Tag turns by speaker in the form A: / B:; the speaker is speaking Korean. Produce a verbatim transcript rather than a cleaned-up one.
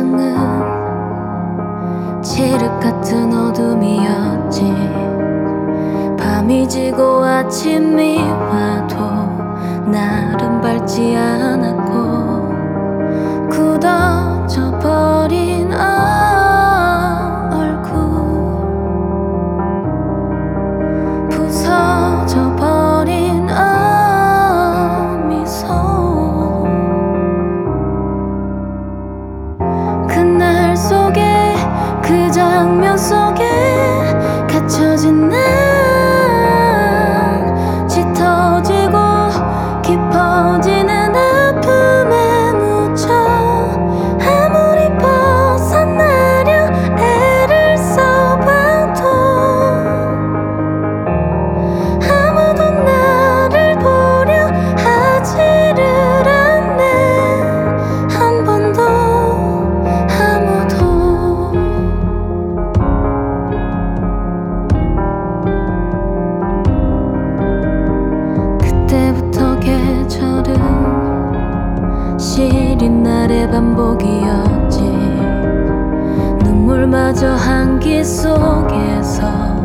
A: 세상은 칠흑 같은 어둠이었지. 밤이 지고 아침이 와도 날은 밝지 않았고, 굳어져 버린 아 얼굴, 부서져 버린 아 미소. 그날 속에, 그 장면 속에 갇혀진 난 짙어지고 깊어지는 아픔에 묻혀 아무리 벗어나려 애를 써봐도 아무도 나를 보려 하지를 않네. 한 번도 아무도. 그때부터 계절은 시린 날의 반복이었지. 눈물마저 한기 속에서